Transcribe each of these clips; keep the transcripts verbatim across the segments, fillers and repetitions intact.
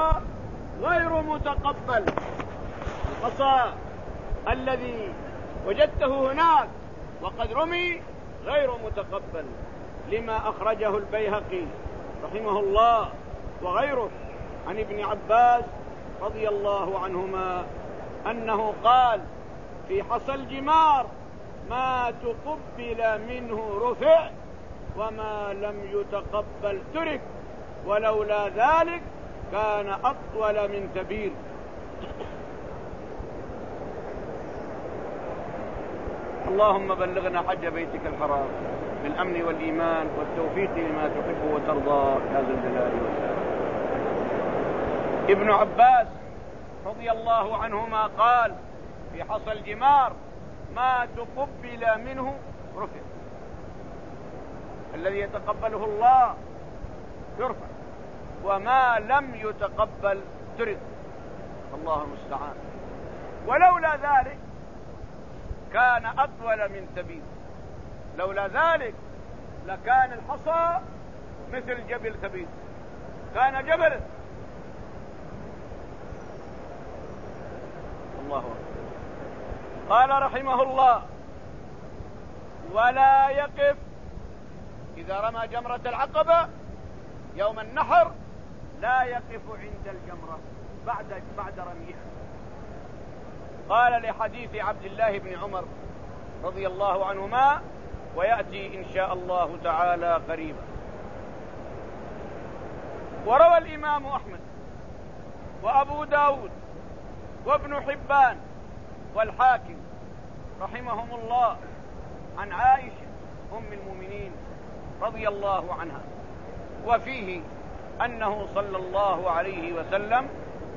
الحصى غير متقبل. الحصى الذي وجدته هناك وقد رمي غير متقبل، لما أخرجه البيهقي رحمه الله وغيره عن ابن عباس رضي الله عنهما أنه قال في حصى الجمار: ما تقبل منه رفع وما لم يتقبل ترك، ولولا ذلك كان أطول من تبير. اللهم بلغنا حج بيتك الحرام بالأمن والإيمان والتوفيق لما تحب وترضى يا ذا الجلال والإكرام. ابن عباس رضي الله عنهما قال في حصى الجمار: ما تقبل منه رفع، الذي يتقبله الله يرفع، وما لم يتقبل ترد. الله المستعان. ولولا ذلك كان أطول من تبير، لولا ذلك لكان الحصى مثل جبل كبير، كان جبل. الله أكبر. قال رحمه الله: ولا يقف إذا رمى جمرة العقبة يوم النحر، لا يقف عند الجمرة بعد بعد رميها. قال لحديث عبد الله بن عمر رضي الله عنهما، ويأتي إن شاء الله تعالى قريبا. وروى الإمام أحمد وأبو داود وابن حبان والحاكم رحمهم الله عن عائشة أم المؤمنين رضي الله عنها، وفيه أنه صلى الله عليه وسلم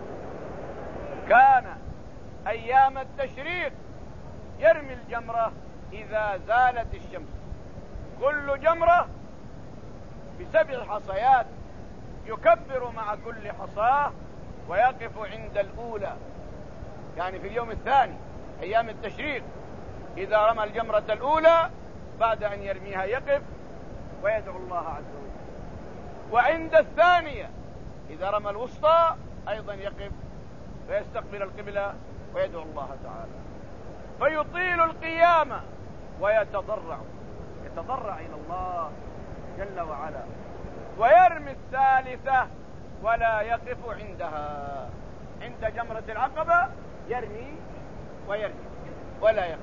كان أيام التشريق يرمي الجمرة إذا زالت الشمس، كل جمرة بسبع حصيات، يكبر مع كل حصاه ويقف عند الأولى، يعني في اليوم الثاني أيام التشريق إذا رمى الجمرة الأولى بعد أن يرميها يقف ويدعو الله عز وجل. وعند الثانية إذا رمى الوسطى أيضا يقف ويستقبل القبلة ويدعو الله تعالى، فيطيل القيامة ويتضرع يتضرع إلى الله جل وعلا. ويرمي الثالثة ولا يقف عندها، عند جمرة العقبة يرمي ويرمي ولا يقف.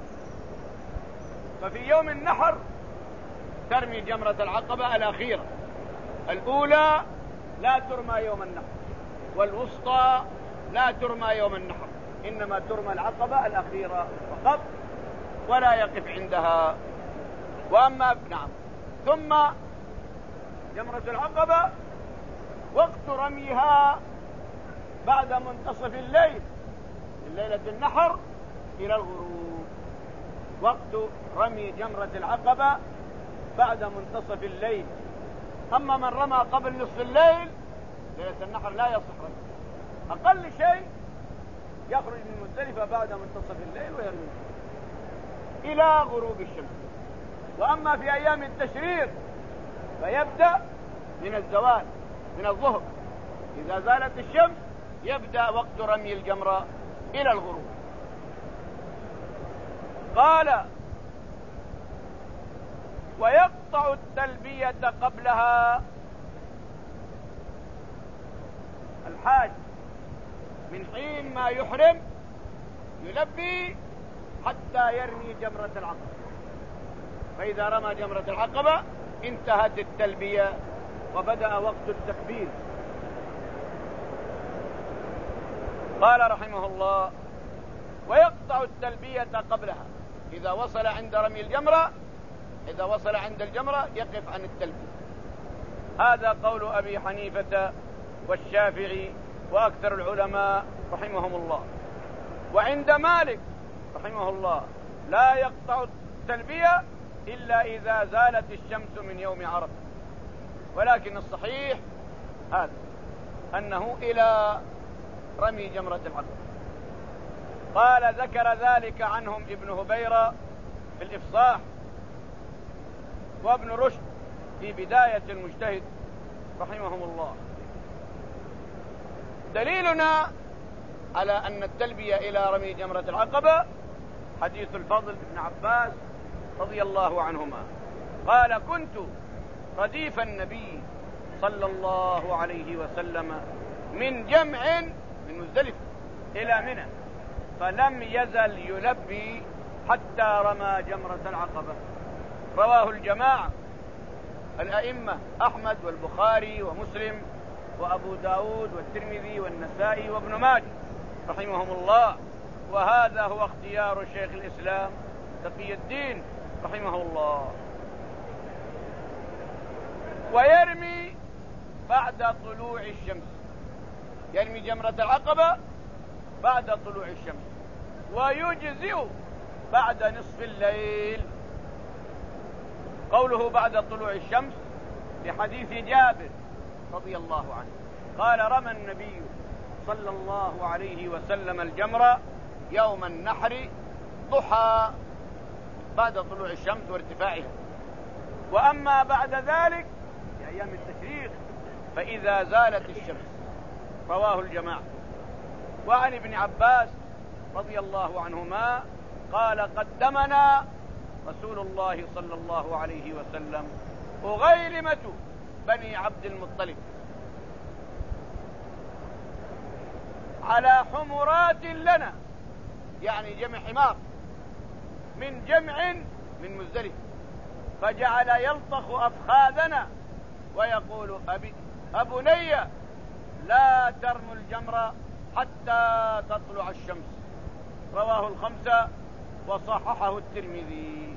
ففي يوم النحر ترمي جمرة العقبة الأخيرة، الأولى لا ترمى يوم النحر، والوسطى لا ترمى يوم النحر، إنما ترمى العقبة الأخيرة فقط ولا يقف عندها. وأما نعم ثم جمرة العقبة وقت رميها بعد منتصف الليل من ليلة النحر إلى الغروب، وقت رمي جمرة العقبة بعد منتصف الليل. أما من رمى قبل نصف الليل ليلة النحر لا يصح رمي، أقل شيء يخرج من مزدلفة بعد منتصف الليل ويرمي إلى غروب الشمس. وأما في أيام التشريق فيبدأ من الزوال، من الظهر إذا زالت الشمس يبدأ وقت رمي الجمرة إلى الغروب. قال: ويقطع التلبية قبلها. الحاج من حين ما يحرم يلبي حتى يرمي جمرة العقبة، فإذا رمى جمرة العقبة انتهت التلبية وبدأ وقت التكبير. قال رحمه الله: ويقطع التلبية قبلها، إذا وصل عند رمي الجمرة إذا وصل عند الجمرة يقف عن التلبية. هذا قول أبي حنيفة والشافعي وأكثر العلماء رحمهم الله. وعند مالك رحمه الله لا يقطع التلبية إلا إذا زالت الشمس من يوم عرفة، ولكن الصحيح هذا أنه إلى رمي جمرة العقبة. قال: ذكر ذلك عنهم ابن هبيرة في الإفصاح، وابن رشد في بداية المجتهد رحمهم الله. دليلنا على أن التلبية إلى رمي جمرة العقبة حديث الفضل بن عباس رضي الله عنهما قال: كنت رديف النبي صلى الله عليه وسلم من جمع من مزدلفة إلى منى، فلم يزل يلبي حتى رمى جمرة العقبة. رواه الجماعة الأئمة أحمد والبخاري ومسلم وأبو داود والترمذي والنسائي وابن ماجه رحمهم الله، وهذا هو اختيار شيخ الإسلام تقي الدين رحمه الله. ويرمي بعد طلوع الشمس، يرمي جمرة العقبة بعد طلوع الشمس، ويجزئ بعد نصف الليل. قوله بعد طلوع الشمس لحديث جابر رضي الله عنه قال: رمى النبي صلى الله عليه وسلم الجمرة يوم النحر ضحى، بعد طلوع الشمس وارتفاعها. وأما بعد ذلك في أيام التشريق فإذا زالت الشمس. رواه الجماعة. وعن ابن عباس رضي الله عنهما قال: قدمنا رسول الله صلى الله عليه وسلم أغيلمة بني عبد المطلب على حمرات لنا، يعني جمع حمار، من جمع من مزدلفة، فجعل يلطخ أفخاذنا ويقول: أبي أبني لا ترموا الجمرة حتى تطلع الشمس. رواه الخمسة وصححه الترمذي.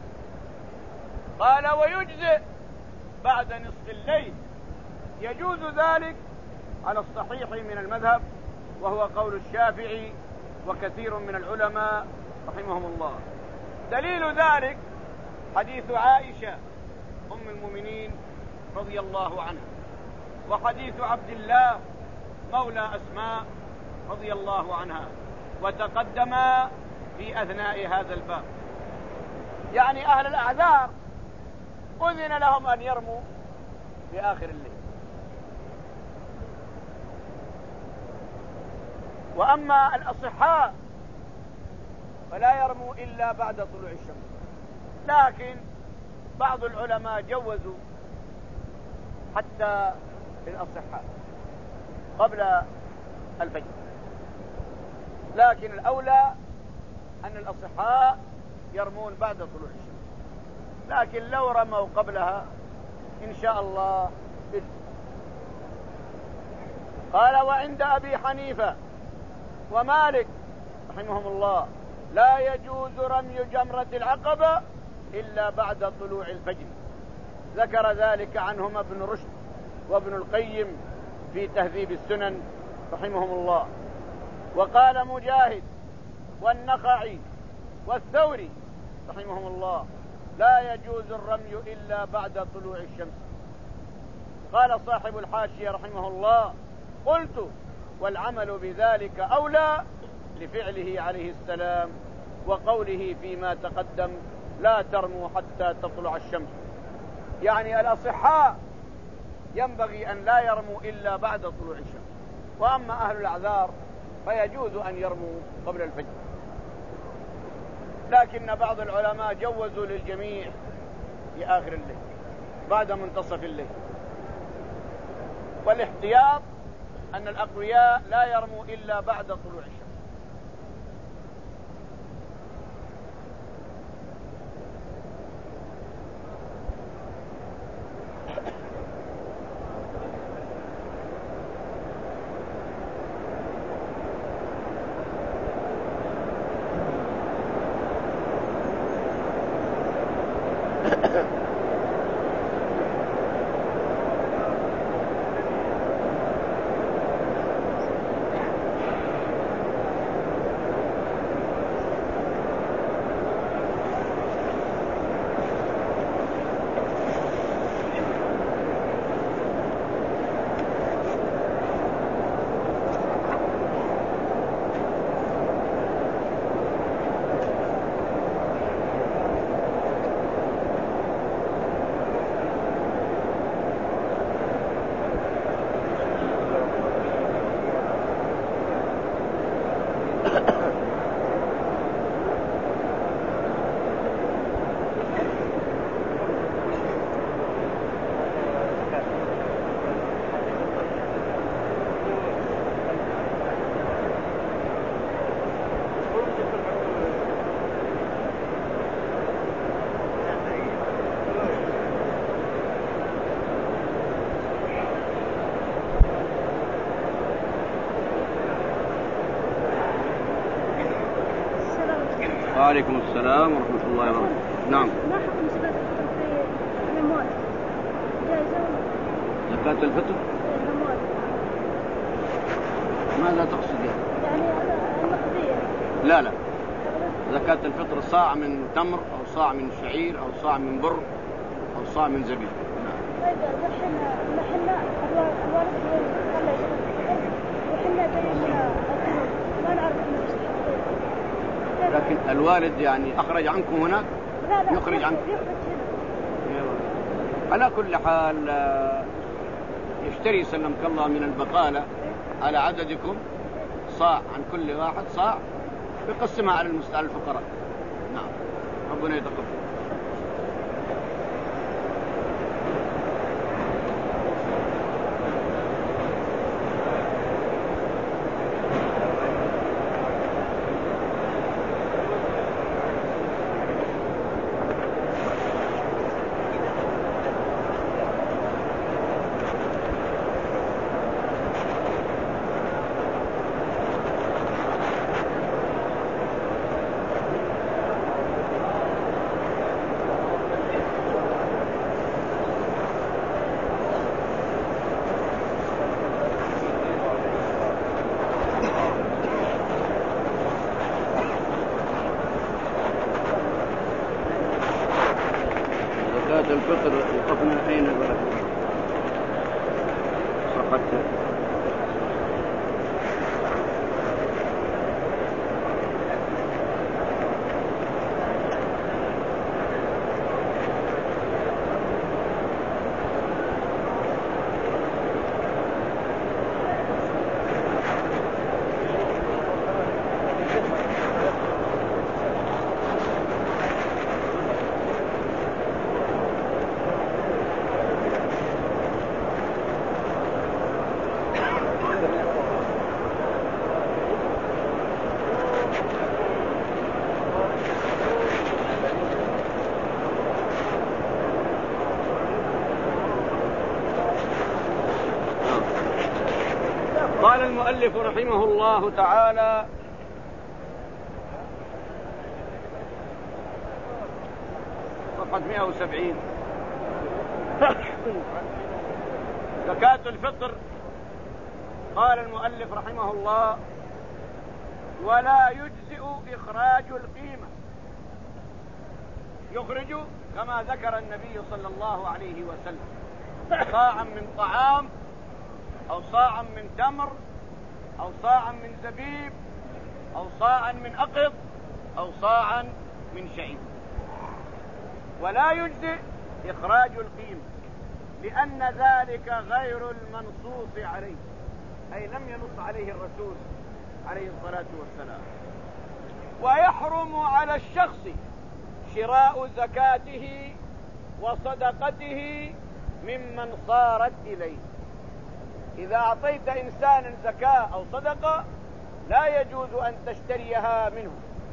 قال: ويجزئ بعد نصف الليل. يجوز ذلك على الصحيح من المذهب، وهو قول الشافعي وكثير من العلماء رحمهم الله. دليل ذلك حديث عائشة أم المؤمنين رضي الله عنها، وحديث عبد الله مولى أسماء رضي الله عنها، وتقدم في أثناء هذا الباب. يعني أهل الأعذار أذن لهم أن يرموا في آخر الليل. وأما الأصحاء فلا يرموا إلا بعد طلوع الشمس، لكن بعض العلماء جوزوا حتى للأصحاء قبل الفجر، لكن الأولى أن الأصحاء يرمون بعد طلوع الشمس، لكن لو رموا قبلها إن شاء الله إذن. قال: وعند أبي حنيفة ومالك رحمهم الله لا يجوز رمي جمرة العقبة إلا بعد طلوع الفجر. ذكر ذلك عنهما ابن رشد وابن القيم في تهذيب السنن رحمهم الله. وقال مجاهد والنخعي والثوري رحمهم الله لا يجوز الرمي إلا بعد طلوع الشمس. قال صاحب الحاشية رحمه الله: قلت والعمل بذلك أولى لفعله عليه السلام وقوله فيما تقدم: لا ترموا حتى تطلع الشمس. يعني الأصحاء ينبغي أن لا يرموا إلا بعد طلوع الشمس، وأما أهل الأعذار فيجوز أن يرموا قبل الفجر. لكن بعض العلماء جوزوا للجميع في آخر الليل بعد منتصف الليل. والاحتياط أن الأقوياء لا يرموا إلا بعد طلوع الشمس. وعليكم السلام ورحمة الله وبركاته. نعم. ما حكم زكاة الفطر في الأموال؟ جائزة؟ زكاة الفطر؟ الأموال. ماذا تقصد يعني؟ يعني النقدية. لا لا. زكاة الفطر صاع من تمر أو صاع من شعير أو صاع من بر أو صاع من زبيب. نعم. طيب نحن نحن الوالد قال لي زكاة الفطر وحنا جايين من ما نعرف إنه يستحق. لكن الوالد يعني أخرج عنكم هناك؟ لا لا. يخرج عنكم. يخرج هنا. على كل حال يشتري سلمك الله من البقالة على عددكم صاع عن كل واحد صاع يقسمها على المستعد الفقراء. نعم ربنا يتقبل. الفطر وقفنا أين بركة سقطت. قال المؤلف رحمه الله تعالى: صفحة مئة وسبعين. زكاة الفطر. قال المؤلف رحمه الله: ولا يجزئ إخراج القيمة. يخرج كما ذكر النبي صلى الله عليه وسلم صاعا من طعام أو صاعا من تمر أو صاعا من زبيب أو صاعا من أقط أو صاعا من شعير. ولا يجزئ إخراج القيمة لأن ذلك غير المنصوص عليه، أي لم ينص عليه الرسول عليه الصلاة والسلام. ويحرم على الشخص شراء زكاته وصدقته ممن صارت إليه. إذا أعطيت إنسانا زكاة أو صدقة لا يجوز أن تشتريها منه،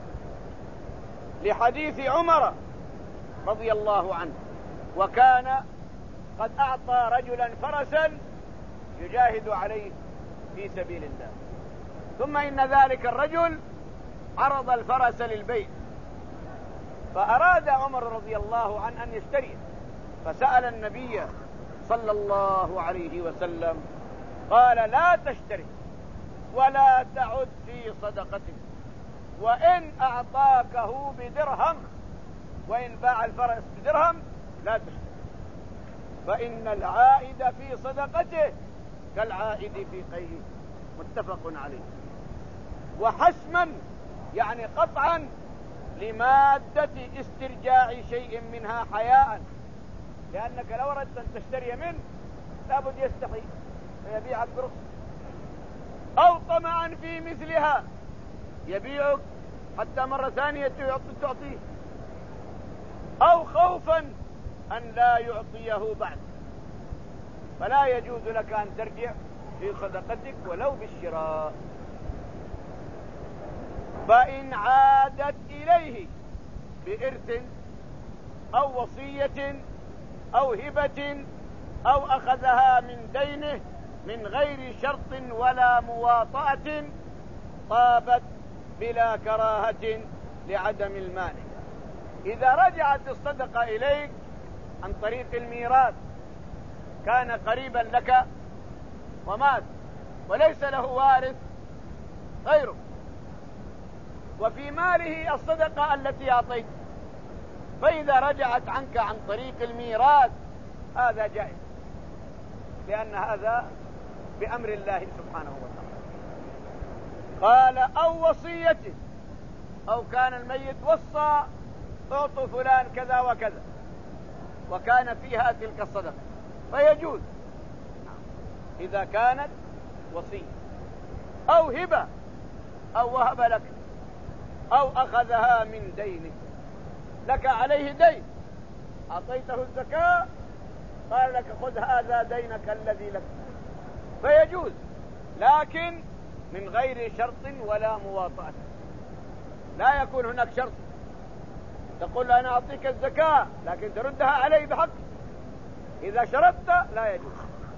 لحديث عمر رضي الله عنه: وكان قد أعطى رجلا فرسا يجاهد عليه في سبيل الله، ثم إن ذلك الرجل عرض الفرس للبيع، فأراد عمر رضي الله عنه أن يشتريه، فسأل النبي صلى الله عليه وسلم قال: لا تشتري ولا تعد في صدقتك، وإن أعطاكه بدرهم، وإن باع الفرس بدرهم لا تشتري، فإن العائد في صدقته كالعائد في قيئه. متفق عليه. وحسما يعني قطعا لمادة استرجاع شيء منها حياء، لأنك لو أردت أن تشتري منه لابد يستحي فيبيعك برخص، أو طمعا في مثلها يبيعك حتى مرة ثانية تعطيه، أو خوفا أن لا يعطيه بعد، فلا يجوز لك أن ترجع في صدقتك ولو بالشراء. فإن عادت إليه بإرث أو وصية أو هبة أو أخذها من دينه من غير شرط ولا مواطأة طابت بلا كراهة لعدم المانع. إذا رجعت الصدقة إليك عن طريق الميراث، كان قريبا لك ومات وليس له وارث غيره، وفي ماله الصدقة التي أعطيت، فإذا رجعت عنك عن طريق الميراث هذا جائز، لأن هذا بأمر الله سبحانه وتعالى. قال أو وصيته، أو كان الميت وصى اعطوا فلان كذا وكذا وكان فيها تلك الصدقة فيجوز إذا كانت وصية، أو هبة، أو وهب لك، أو أخذها من دينه، لك عليه دين أعطيته الزكاة قال لك خذ هذا دينك الذي لك، فيجوز، لكن من غير شرط ولا مواطأة. لا يكون هناك شرط تقول أنا أعطيك الزكاة لكن تردها علي بحق، إذا شرطت لا يجوز،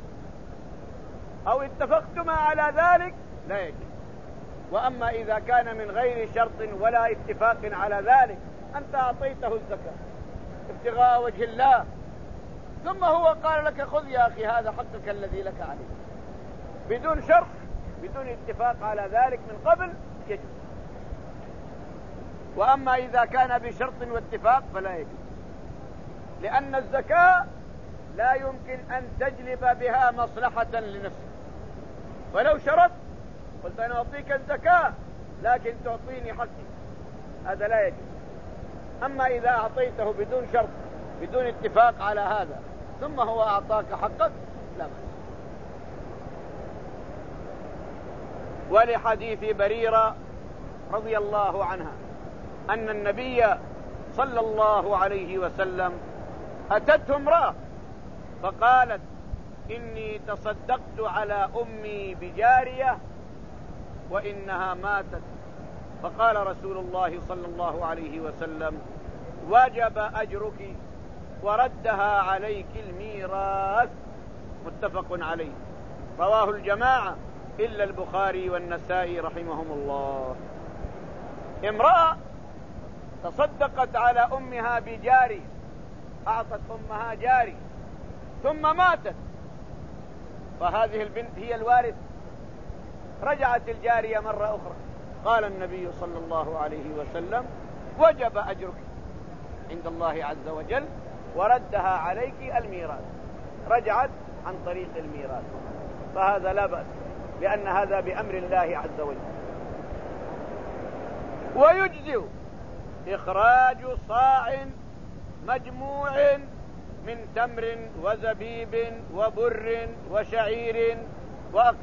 أو اتفقتما على ذلك لا يجوز. وأما إذا كان من غير شرط ولا اتفاق على ذلك، أنت أعطيته الزكاة ابتغاء وجه الله، ثم هو قال لك خذ يا أخي هذا حقك الذي لك عليه، بدون شرط بدون اتفاق على ذلك من قبل، يجوز. وأما إذا كان بشرط واتفاق فلا يجوز، لأن الزكاة لا يمكن أن تجلب بها مصلحة لنفسك. ولو شرط قلت أنا أعطيك الزكاة لكن تعطيني حقي، هذا لا يجوز. أما إذا أعطيته بدون شرط بدون اتفاق على هذا ثم هو أعطاك حقك لا بأس. ولحديث بريرة رضي الله عنها أن النبي صلى الله عليه وسلم أتته امرأة فقالت إني تصدقت على أمي بجارية وإنها ماتت، فقال رسول الله صلى الله عليه وسلم وجب أجرك وردها عليك الميراث، متفق عليه، رواه الجماعة إلا البخاري والنسائي رحمهم الله. امرأة تصدقت على أمها بجاري، أعطت أمها جاري ثم ماتت، فهذه البنت هي الوارث. رجعت الجارية مرة أخرى، قال النبي صلى الله عليه وسلم وجب أجرك عند الله عز وجل وردها عليك الميراث، رجعت عن طريق الميراث، فهذا لا بأس، لأن هذا بأمر الله عز وجل. ويجزئ إخراج صاع مجموع من تمر وزبيب وبر وشعير وأقل.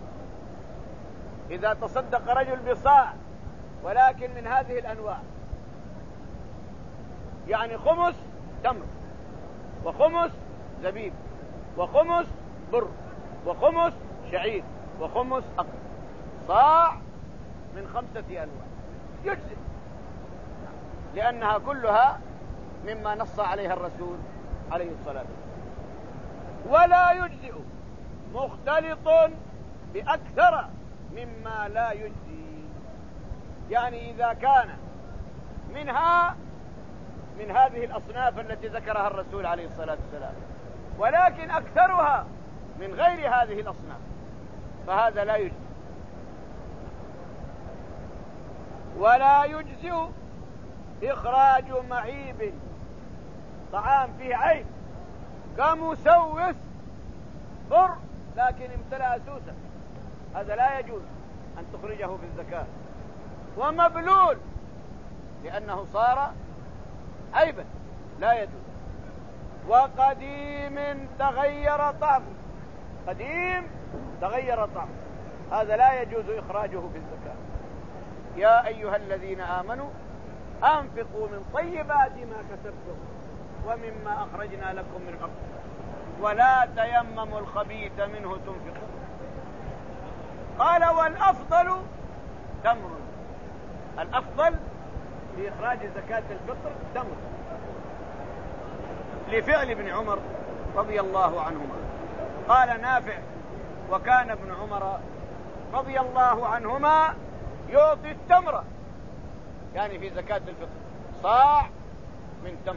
إذا تصدق رجل بصاع ولكن من هذه الأنواع، يعني خمس تمر وخمس زبيب وخمس بر وخمس شعير وخمس أقل، صاع من خمسة أنواع يجزئ، لأنها كلها مما نص عليها الرسول عليه الصلاة والسلام. ولا يجزئ مختلط بأكثر مما لا يجزي، يعني إذا كان منها من هذه الأصناف التي ذكرها الرسول عليه الصلاة والسلام ولكن أكثرها من غير هذه الأصناف فهذا لا يجزي. ولا يجزئ إخراج معيب، طعام فيه عيب كمسوس بر لكن امتلأ سوسا، هذا لا يجوز أن تخرجه في الزكاة. ومبلول لأنه صار عيبا لا يجوز. وقديم تغير طعمه، قديم تغير طعمه، هذا لا يجوز إخراجه في الزكاة. يا أيها الذين آمنوا أنفقوا من طيبات ما كسبتم ومما أخرجنا لكم من الأرض ولا تيمموا الخبيث منه تنفقون. قال والأفضل تمر، الأفضل في إخراج زكاة الفطر تمر، لفعل ابن عمر رضي الله عنهما. قال نافع وكان ابن عمر رضي الله عنهما يعطي التمر يعني في زكاة الفطر صاع من تمر،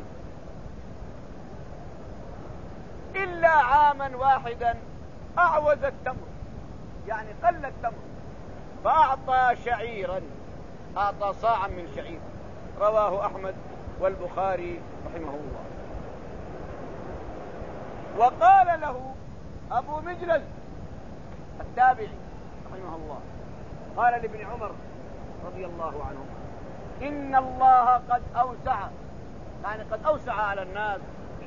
إلا عاما واحدا أعوز التمر، يعني قل التمر فأعطى شعيرا، أعطى صاعا من شعير. رواه أحمد والبخاري رحمه الله. وقال له أبو مجلس التابعي رحمه الله، قال لابن عمر رضي الله عنهما: إن الله قد أوسع، يعني قد أوسع على الناس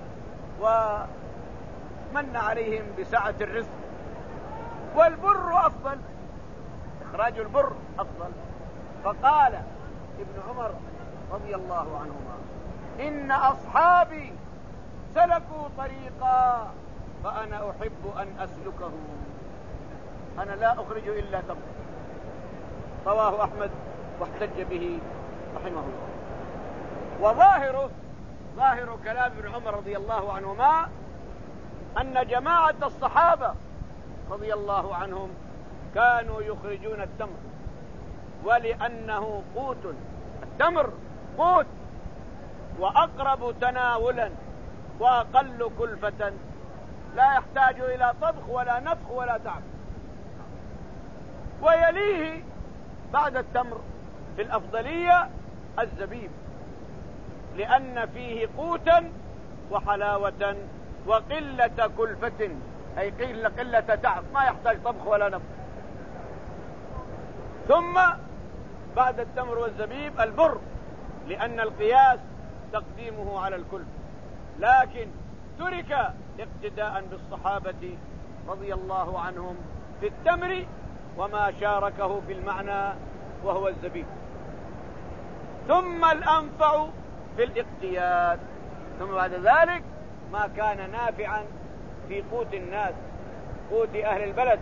ومن عليهم بسعة الرزق، والبر أفضل، إخراج البر أفضل. فقال ابن عمر رضي الله عنهما: إن أصحابي سلكوا طريقا فأنا أحب أن أسلكه، أنا لا أخرج إلا تمر. رواه أحمد واحتج به رحمه الله. وظاهره ظاهر كلام ابن عمر رضي الله عنهما أن جماعة الصحابة رضي الله عنهم كانوا يخرجون التمر، ولأنه قوت، التمر قوت وأقرب تناولا وأقل كلفة، لا يحتاج إلى طبخ ولا نفخ ولا تعب. ويليه بعد التمر في الأفضلية الزبيب، لأن فيه قوتا وحلاوة وقلة كلفة، أي قلة قلة تعب، ما يحتاج طبخ ولا نفخ. ثم بعد التمر والزبيب البر، لأن القياس تقديمه على الكل، لكن ترك اقتداء بالصحابة رضي الله عنهم في التمر وما شاركه في المعنى وهو الزبيب. ثم الأنفع في الاقتياد، ثم بعد ذلك ما كان نافعا في قوت الناس، قوت أهل البلد،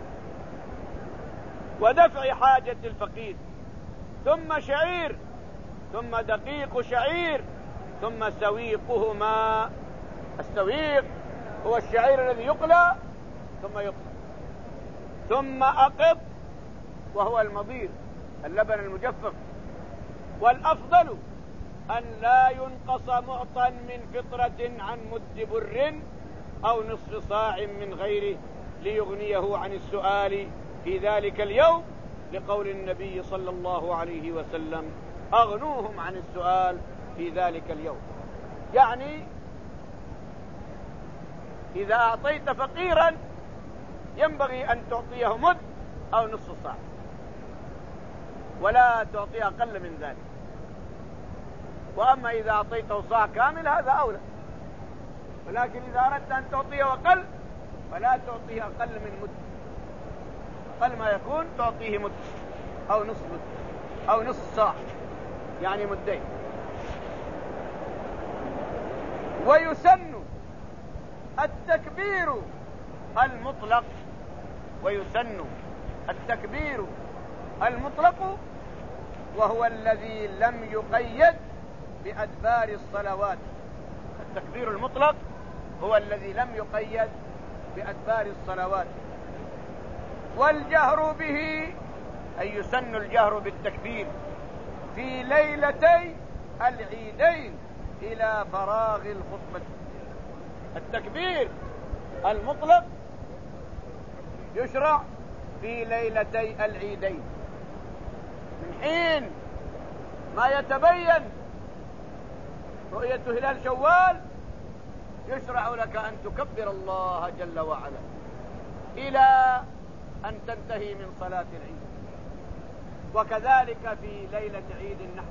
ودفع حاجة الفقير. ثم شعير، ثم دقيق شعير، ثم سويقهما. السويق هو الشعير الذي يقلى ثم يقصى. ثم أقط، وهو المضير، اللبن المجفف. والأفضل أن لا ينقص معطى من فطرة عن مد بر أو نصف صاع من غيره ليغنيه عن السؤال في ذلك اليوم، لقول النبي صلى الله عليه وسلم: أغنوهم عن السؤال في ذلك اليوم. يعني إذا أعطيت فقيرا ينبغي أن تعطيه مد أو نصف صاع، ولا تعطيه أقل من ذلك. وأما إذا أعطيته صاع كامل هذا أولى، ولكن إذا أردت أن تعطيه أقل فلا تعطيه أقل من مد، أقل ما يكون تعطيه مد أو نصف مد أو نصف صاع، يعني مدين. ويسن التكبير المطلق، ويسن التكبير المطلق وهو الذي لم يقيد بأدبار الصلوات. التكبير المطلق هو الذي لم يقيد بأدبار الصلوات. والجهر به، أي يسن الجهر بالتكبير في ليلتي العيدين إلى فراغ الخطبة. التكبير المطلق يشرع في ليلتي العيدين، من حين ما يتبين رؤية هلال شوال يشرع لك أن تكبر الله جل وعلا إلى أن تنتهي من صلاة العيد. وكذلك في ليلة عيد النحر،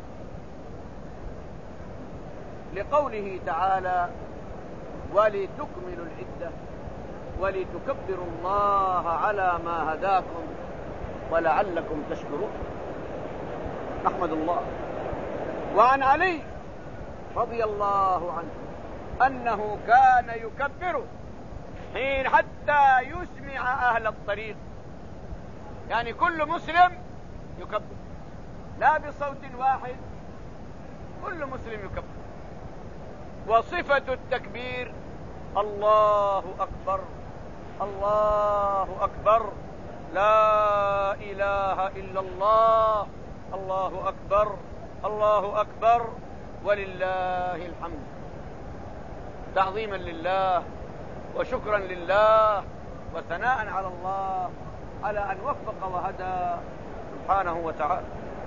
لقوله تعالى: ولتكملوا العدة ولتكبروا الله على ما هداكم ولعلكم تشكرون. نحمد الله. وعن علي رضي الله عنه أنه كان يكبر حين حتى يسمع أهل الطريق، يعني كل مسلم يكبر، لا بصوت واحد، كل مسلم يكبر. وصفة التكبير: الله أكبر، الله أكبر، لا إله إلا الله، الله أكبر، الله أكبر ولله الحمد، تعظيما لله وشكرا لله وثناء على الله على أن وفق وهدى سبحانه وتعالى.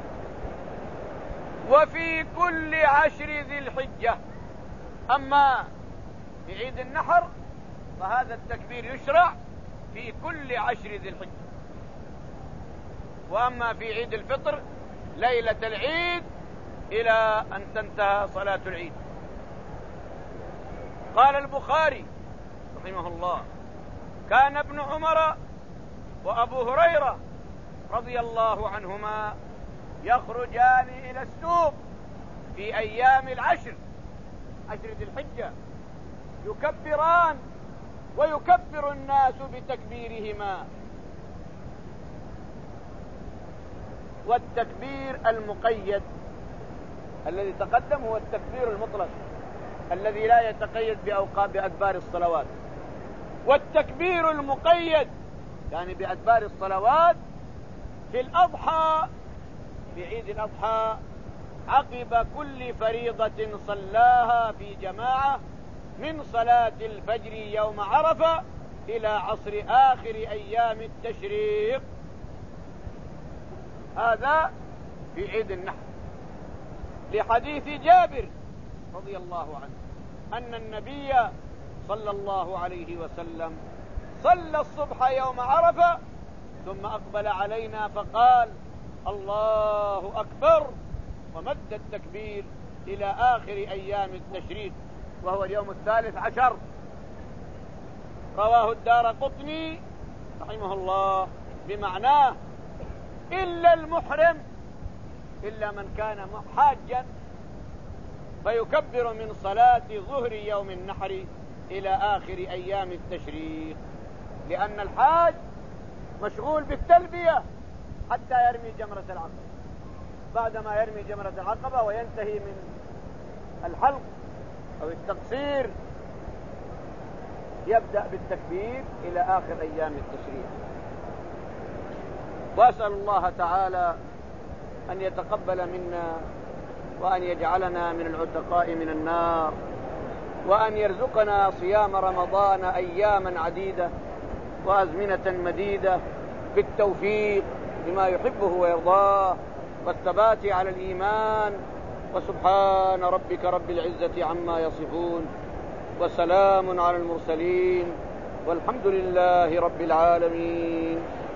وفي كل عشر ذي الحجة، أما في عيد النحر فهذا التكبير يشرع في كل عشر ذي الحجة، وأما في عيد الفطر ليلة العيد إلى أن تنتهى صلاة العيد. قال البخاري رحمه الله: كان ابن عمر وأبو هريرة رضي الله عنهما يخرجان إلى السوق في أيام العشر، عشر ذي الحجة، يكبران ويكبر الناس بتكبيرهما. والتكبير المقيد الذي تقدم هو التكبير المطلق الذي لا يتقيد بأوقات بأدبار الصلوات، والتكبير المقيد يعني بأدبار الصلوات في الأضحى، في عيد الأضحى، عقب كل فريضة صلاها في جماعة من صلاة الفجر يوم عرفة إلى عصر آخر أيام التشريق. هذا في عيد النحر، لحديث جابر رضي الله عنه أن النبي صلى الله عليه وسلم صلى الصبح يوم عرفة ثم أقبل علينا فقال: الله أكبر، ومد التكبير إلى آخر أيام التشريق وهو اليوم الثالث عشر. رواه الدارقطني رحمه الله بمعناه: إلا المحرم، إلا من كان حاجا فيكبر من صلاة ظهر يوم النحر إلى آخر أيام التشريق، لأن الحاج مشغول بالتلبية حتى يرمي جمرة العقبة. بعدما يرمي جمرة العقبة وينتهي من الحلق أو التقصير يبدأ بالتكبير إلى آخر أيام التشريق. وأسأل الله تعالى أن يتقبل منا وأن يجعلنا من العتقاء من النار، وأن يرزقنا صيام رمضان أياما عديدة وأزمنة مديدة بالتوفيق لما يحبه ويرضاه والثبات على الإيمان. وسبحان ربك رب العزة عما يصفون، وسلام على المرسلين، والحمد لله رب العالمين.